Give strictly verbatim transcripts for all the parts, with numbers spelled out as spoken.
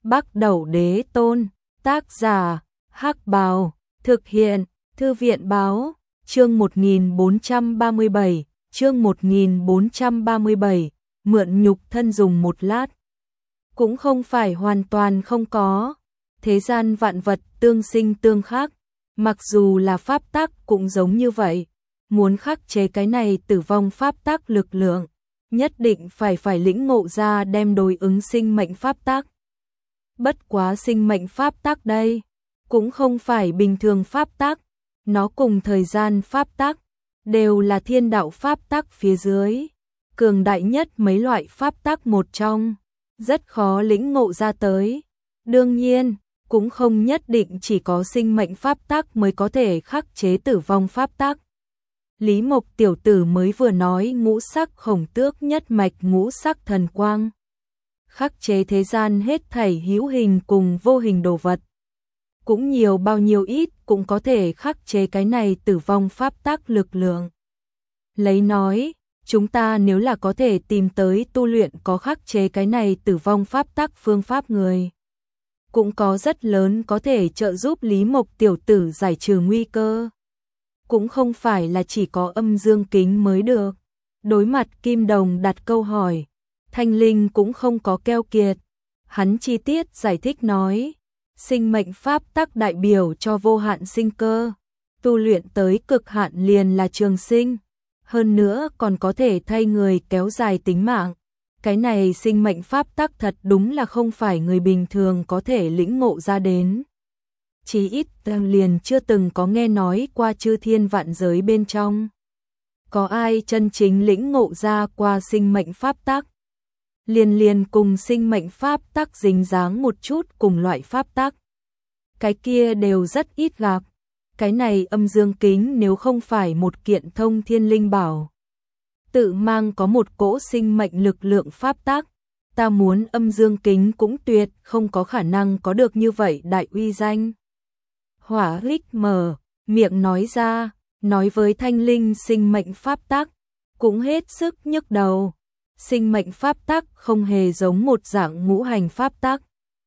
Bắc Đẩu Đế Tôn, tác giả, Hắc Bào, thực hiện, Thư viện báo, chương một nghìn bốn trăm ba mươi bảy, chương một nghìn bốn trăm ba mươi bảy, mượn nhục thân dùng một lát. Cũng không phải hoàn toàn không có, thế gian vạn vật tương sinh tương khắc, mặc dù là pháp tắc cũng giống như vậy, muốn khắc chế cái này tử vong pháp tắc lực lượng, nhất định phải phải lĩnh ngộ ra đem đối ứng sinh mệnh pháp tắc. Bất quá sinh mệnh pháp tắc đây, cũng không phải bình thường pháp tắc, nó cùng thời gian pháp tắc, đều là thiên đạo pháp tắc phía dưới, cường đại nhất mấy loại pháp tắc một trong, rất khó lĩnh ngộ ra tới. Đương nhiên, cũng không nhất định chỉ có sinh mệnh pháp tắc mới có thể khắc chế tử vong pháp tắc. Lý Mộc tiểu tử mới vừa nói ngũ sắc khổng tước nhất mạch ngũ sắc thần quang, khắc chế thế gian hết thảy hữu hình cùng vô hình đồ vật. Cũng nhiều bao nhiêu ít cũng có thể khắc chế cái này tử vong pháp tắc lực lượng. Lấy nói, chúng ta nếu là có thể tìm tới tu luyện có khắc chế cái này tử vong pháp tắc phương pháp người, cũng có rất lớn có thể trợ giúp Lý Mộc tiểu tử giải trừ nguy cơ. Cũng không phải là chỉ có âm dương kính mới được. Đối mặt Kim Đồng đặt câu hỏi, Thanh Linh cũng không có keo kiệt. Hắn chi tiết giải thích nói, sinh mệnh pháp tắc đại biểu cho vô hạn sinh cơ, tu luyện tới cực hạn liền là trường sinh, hơn nữa còn có thể thay người kéo dài tính mạng. Cái này sinh mệnh pháp tắc thật đúng là không phải người bình thường có thể lĩnh ngộ ra đến. Chí ít liền chưa từng có nghe nói qua chư thiên vạn giới bên trong. Có ai chân chính lĩnh ngộ ra qua sinh mệnh pháp tắc? Liền liền cùng sinh mệnh pháp tắc dính dáng một chút cùng loại pháp tắc. Cái kia đều rất ít gặp. Cái này âm dương kính nếu không phải một kiện thông thiên linh bảo, tự mang có một cỗ sinh mệnh lực lượng pháp tắc, ta muốn âm dương kính cũng tuyệt không có khả năng có được như vậy đại uy danh. Hỏa Hích mở miệng nói ra, nói với Thanh Linh sinh mệnh pháp tắc, cũng hết sức nhức đầu. Sinh mệnh pháp tắc không hề giống một dạng ngũ hành pháp tắc.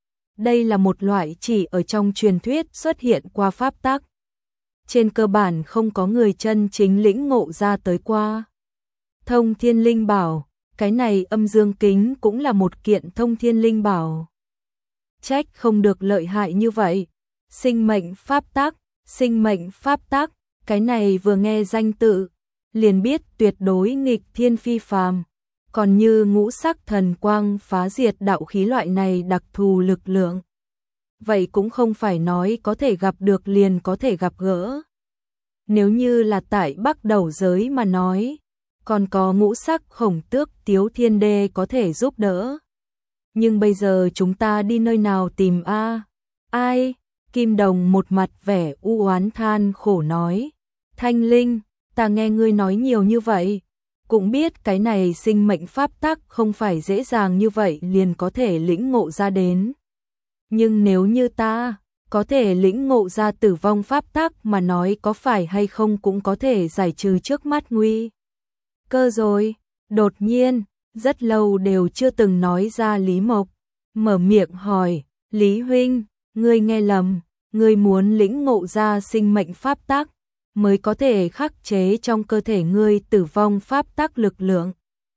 Đây là một loại chỉ ở trong truyền thuyết xuất hiện qua pháp tắc. Trên cơ bản không có người chân chính lĩnh ngộ ra tới qua. Thông thiên linh bảo, cái này âm dương kính cũng là một kiện thông thiên linh bảo. Trách không được lợi hại như vậy. Sinh mệnh pháp tắc, sinh mệnh pháp tắc, cái này vừa nghe danh tự, liền biết tuyệt đối nghịch thiên phi phàm. Còn như ngũ sắc thần quang phá diệt đạo khí loại này đặc thù lực lượng, vậy cũng không phải nói có thể gặp được liền có thể gặp gỡ. Nếu như là tại Bắc Đẩu giới mà nói, còn có ngũ sắc khổng tước Tiếu Thiên Đê có thể giúp đỡ. Nhưng bây giờ chúng ta đi nơi nào tìm a? Ai? Kim Đồng một mặt vẻ u oán than khổ nói, Thanh Linh, ta nghe ngươi nói nhiều như vậy, cũng biết cái này sinh mệnh pháp tắc không phải dễ dàng như vậy liền có thể lĩnh ngộ ra đến. Nhưng nếu như ta có thể lĩnh ngộ ra tử vong pháp tắc mà nói có phải hay không cũng có thể giải trừ trước mắt nguy cơ rồi. Đột nhiên, rất lâu đều chưa từng nói ra Lý Mộc, mở miệng hỏi, Lý huynh, ngươi nghe lầm, ngươi muốn lĩnh ngộ ra sinh mệnh pháp tắc mới có thể khắc chế trong cơ thể ngươi tử vong pháp tắc lực lượng.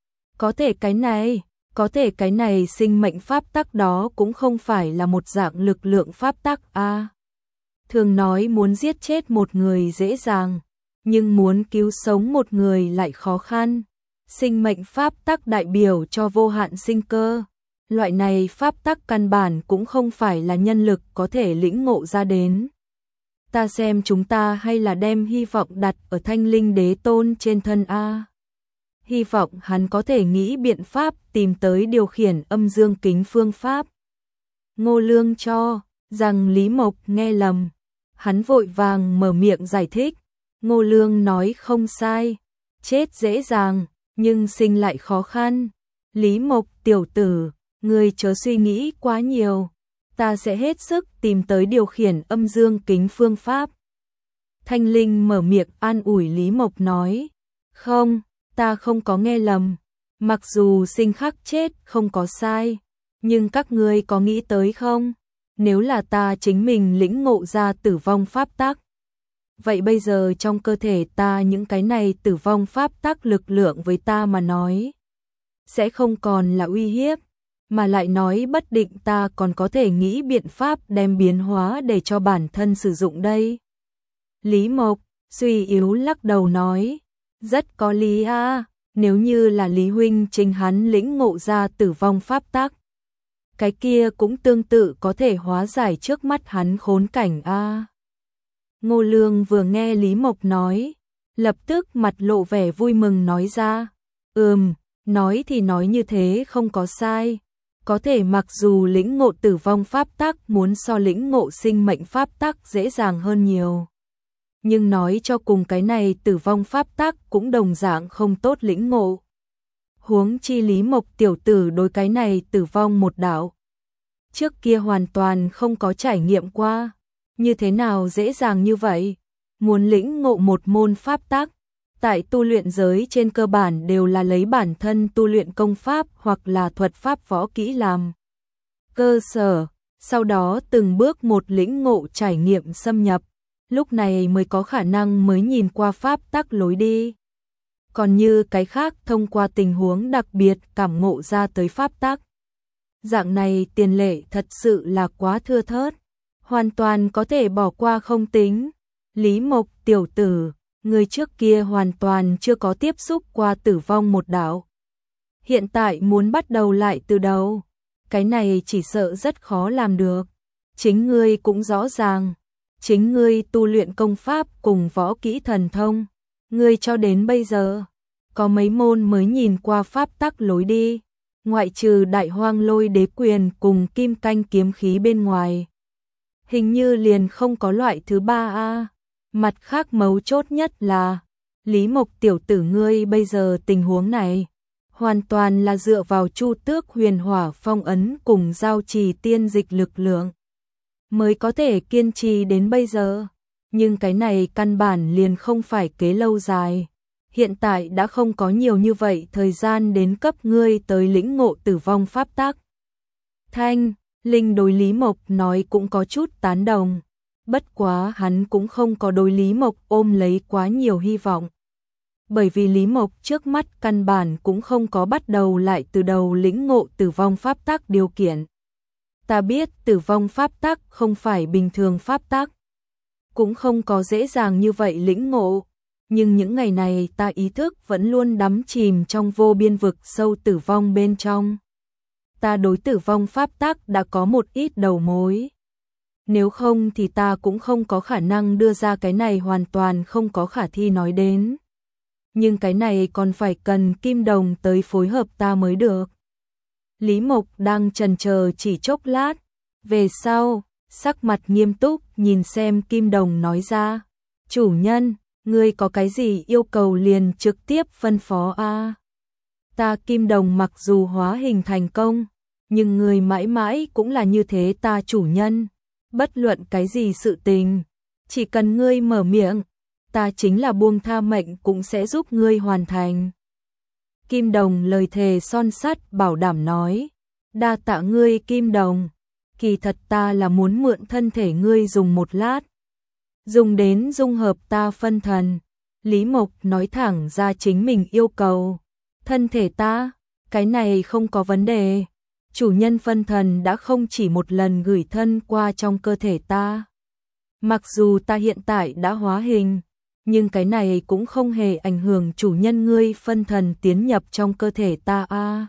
Có thể cái này, có thể cái này sinh mệnh pháp tắc đó cũng không phải là một dạng lực lượng pháp tắc a. À, thường nói muốn giết chết một người dễ dàng, nhưng muốn cứu sống một người lại khó khăn. Sinh mệnh pháp tắc đại biểu cho vô hạn sinh cơ. Loại này pháp tắc căn bản cũng không phải là nhân lực có thể lĩnh ngộ ra đến. Ta xem chúng ta hay là đem hy vọng đặt ở Thanh Linh Đế Tôn trên thân a. Hy vọng hắn có thể nghĩ biện pháp tìm tới điều khiển âm dương kính phương pháp. Ngô Lương cho rằng Lý Mộc nghe lầm, hắn vội vàng mở miệng giải thích. Ngô Lương nói không sai, chết dễ dàng, nhưng sinh lại khó khăn. Lý Mộc tiểu tử, ngươi chớ suy nghĩ quá nhiều, ta sẽ hết sức tìm tới điều khiển âm dương kính phương pháp. Thanh Linh mở miệng an ủi Lý Mộc nói, không, ta không có nghe lầm, mặc dù sinh khắc chết không có sai, Nhưng các ngươi có nghĩ tới không? Nếu là ta chính mình lĩnh ngộ ra tử vong pháp tắc, vậy bây giờ trong cơ thể ta những cái này tử vong pháp tắc lực lượng với ta mà nói, sẽ không còn là uy hiếp, mà lại nói bất định ta còn có thể nghĩ biện pháp đem biến hóa để cho bản thân sử dụng đây. Lý Mộc suy yếu lắc đầu nói, rất có lý a, nếu như là Lý huynh chính hắn lĩnh ngộ ra tử vong pháp tắc, cái kia cũng tương tự có thể hóa giải trước mắt hắn khốn cảnh a. Ngô Lương vừa nghe Lý Mộc nói, lập tức mặt lộ vẻ vui mừng nói ra, ừm, nói thì nói như thế không có sai, có thể mặc dù lĩnh ngộ tử vong pháp tắc muốn so lĩnh ngộ sinh mệnh pháp tắc dễ dàng hơn nhiều. Nhưng nói cho cùng cái này tử vong pháp tắc cũng đồng dạng không tốt lĩnh ngộ. Huống chi Lý Mộc tiểu tử đối cái này tử vong một đạo, trước kia hoàn toàn không có trải nghiệm qua, như thế nào dễ dàng như vậy? Muốn lĩnh ngộ một môn pháp tắc, tại tu luyện giới trên cơ bản đều là lấy bản thân tu luyện công pháp hoặc là thuật pháp võ kỹ làm cơ sở, sau đó từng bước một lĩnh ngộ trải nghiệm xâm nhập, lúc này mới có khả năng mới nhìn qua pháp tắc lối đi. Còn như cái khác thông qua tình huống đặc biệt cảm ngộ ra tới pháp tắc, dạng này tiền lệ thật sự là quá thưa thớt, hoàn toàn có thể bỏ qua không tính. Lý Mộc tiểu tử, người trước kia hoàn toàn chưa có tiếp xúc qua tử vong một đạo, hiện tại muốn bắt đầu lại từ đầu, cái này chỉ sợ rất khó làm được. Chính ngươi cũng rõ ràng, chính ngươi tu luyện công pháp cùng võ kỹ thần thông, ngươi cho đến bây giờ có mấy môn mới nhìn qua pháp tắc lối đi, ngoại trừ Đại Hoang Lôi Đế Quyền cùng Kim Canh kiếm khí bên ngoài, hình như liền không có loại thứ ba a. Mặt khác mấu chốt nhất là, Lý Mộc tiểu tử ngươi bây giờ tình huống này, hoàn toàn là dựa vào Chu Tước Huyền Hỏa phong ấn cùng giao trì tiên dịch lực lượng, mới có thể kiên trì đến bây giờ. Nhưng cái này căn bản liền không phải kế lâu dài. Hiện tại đã không có nhiều như vậy thời gian đến cấp ngươi tới lĩnh ngộ tử vong pháp tắc. Thanh, Linh đối Lý Mộc nói cũng có chút tán đồng. Bất quá hắn cũng không có đối Lý Mộc ôm lấy quá nhiều hy vọng. Bởi vì Lý Mộc trước mắt căn bản cũng không có bắt đầu lại từ đầu lĩnh ngộ tử vong pháp tắc điều kiện. Ta biết tử vong pháp tắc không phải bình thường pháp tắc, cũng không có dễ dàng như vậy lĩnh ngộ, nhưng những ngày này ta ý thức vẫn luôn đắm chìm trong vô biên vực sâu tử vong bên trong. Ta đối tử vong pháp tắc đã có một ít đầu mối. Nếu không thì ta cũng không có khả năng đưa ra cái này hoàn toàn không có khả thi nói đến. Nhưng cái này còn phải cần Kim Đồng tới phối hợp ta mới được. Lý Mộc đang chần chờ chỉ chốc lát, về sau, sắc mặt nghiêm túc nhìn xem Kim Đồng nói ra, chủ nhân, ngươi có cái gì yêu cầu liền trực tiếp phân phó a. Ta Kim Đồng mặc dù hóa hình thành công, nhưng ngươi mãi mãi cũng là như thế ta chủ nhân, bất luận cái gì sự tình, chỉ cần ngươi mở miệng, ta chính là buông tha mệnh cũng sẽ giúp ngươi hoàn thành. Kim Đồng lời thề son sắt bảo đảm nói, đa tạ ngươi Kim Đồng, kỳ thật ta là muốn mượn thân thể ngươi dùng một lát, dùng đến dung hợp ta phân thần. Lý Mộc nói thẳng ra chính mình yêu cầu, thân thể ta, cái này không có vấn đề, chủ nhân phân thần đã không chỉ một lần gửi thân qua trong cơ thể ta. Mặc dù ta hiện tại đã hóa hình, nhưng cái này cũng không hề ảnh hưởng chủ nhân ngươi phân thần tiến nhập trong cơ thể ta a. À,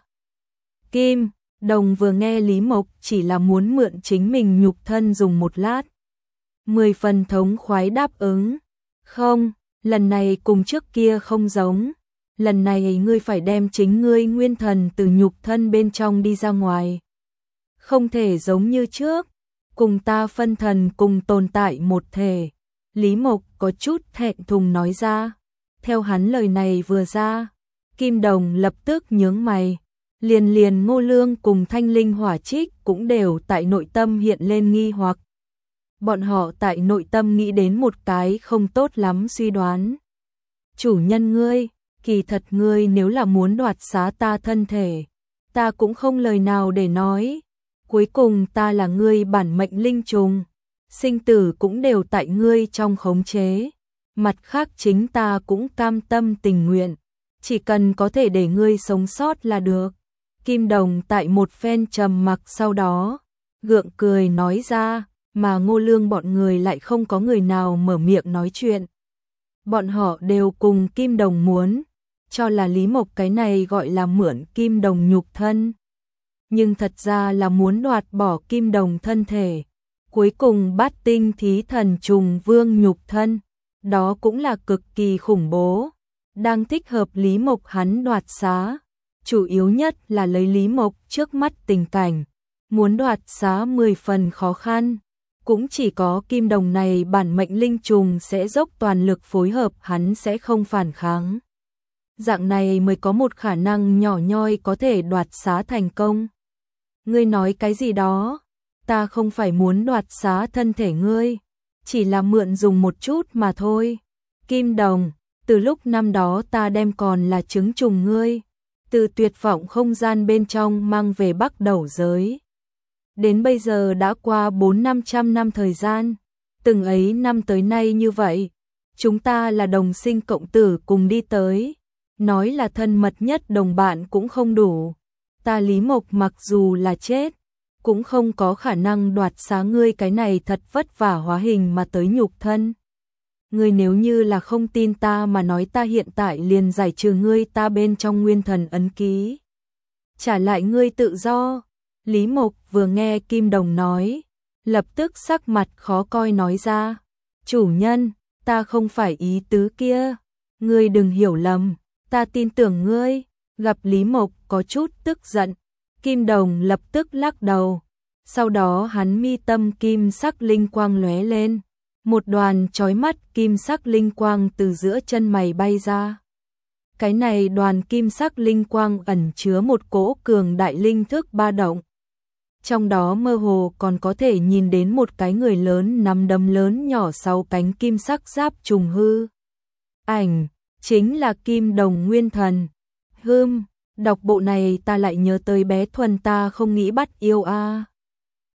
Kim Đồng vừa nghe Lý Mộc chỉ là muốn mượn chính mình nhục thân dùng một lát, mười phần thống khoái đáp ứng. Không, lần này cùng trước kia không giống, lần này ngươi phải đem chính ngươi nguyên thần từ nhục thân bên trong đi ra ngoài. Không thể giống như trước, cùng ta phân thần cùng tồn tại một thể. Lý Mộc có chút thẹn thùng nói ra. Theo hắn lời này vừa ra, Kim Đồng lập tức nhướng mày. Liền liền Ngô Lương cùng Thanh Linh Hỏa Trích cũng đều tại nội tâm hiện lên nghi hoặc. Bọn họ tại nội tâm nghĩ đến một cái không tốt lắm suy đoán. Chủ nhân ngươi, kỳ thật ngươi nếu là muốn đoạt xá ta thân thể, ta cũng không lời nào để nói, cuối cùng ta là ngươi bản mệnh linh trùng, sinh tử cũng đều tại ngươi trong khống chế. Mặt khác chính ta cũng cam tâm tình nguyện, chỉ cần có thể để ngươi sống sót là được. Kim Đồng tại một phen trầm mặc sau đó, gượng cười nói ra, mà Ngô Lương bọn người lại không có người nào mở miệng nói chuyện. Bọn họ đều cùng Kim Đồng muốn, cho là Lý Mộc cái này gọi là mượn Kim Đồng nhục thân. Nhưng thật ra là muốn đoạt bỏ Kim Đồng thân thể, cuối cùng Bát Tinh Thí Thần Trùng Vương nhục thân, đó cũng là cực kỳ khủng bố, đang thích hợp Lý Mộc hắn đoạt xá. Chủ yếu nhất là lấy Lý Mộc trước mắt tình cảnh, muốn đoạt xá mười phần khó khăn, cũng chỉ có Kim Đồng này bản mệnh linh trùng sẽ dốc toàn lực phối hợp, hắn sẽ không phản kháng. Dạng này mới có một khả năng nhỏ nhoi có thể đoạt xá thành công. Ngươi nói cái gì đó? Ta không phải muốn đoạt xá thân thể ngươi, chỉ là mượn dùng một chút mà thôi. Kim Đồng, từ lúc năm đó ta đem còn là trứng trùng ngươi, từ tuyệt vọng không gian bên trong mang về Bắc Đẩu giới. Đến bây giờ đã qua bốn năm trăm năm thời gian, từng ấy năm tới nay như vậy, chúng ta là đồng sinh cộng tử cùng đi tới, nói là thân mật nhất đồng bạn cũng không đủ. Ta Lý Mộc mặc dù là chết, cũng không có khả năng đoạt xá ngươi cái này thật vất vả hóa hình mà tới nhục thân. Ngươi nếu như là không tin ta mà nói, ta hiện tại liền giải trừ ngươi ta bên trong nguyên thần ấn ký, trả lại ngươi tự do. Lý Mộc vừa nghe Kim Đồng nói, lập tức sắc mặt khó coi nói ra, chủ nhân, ta không phải ý tứ kia, ngươi đừng hiểu lầm, ta tin tưởng ngươi. Gặp Lý Mộc có chút tức giận, Kim Đồng lập tức lắc đầu, sau đó hắn mi tâm kim sắc linh quang lóe lên, một đoàn chói mắt kim sắc linh quang từ giữa chân mày bay ra. Cái này đoàn kim sắc linh quang ẩn chứa một cỗ cường đại linh thức ba động. Trong đó mơ hồ còn có thể nhìn đến một cái người lớn nắm đấm lớn nhỏ sáu cánh kim sắc giáp trùng hư. Ảnh, chính là Kim Đồng nguyên thần. Hưm, đọc bộ này ta lại nhớ tới bé Thuần ta không nghĩ bắt yêu a.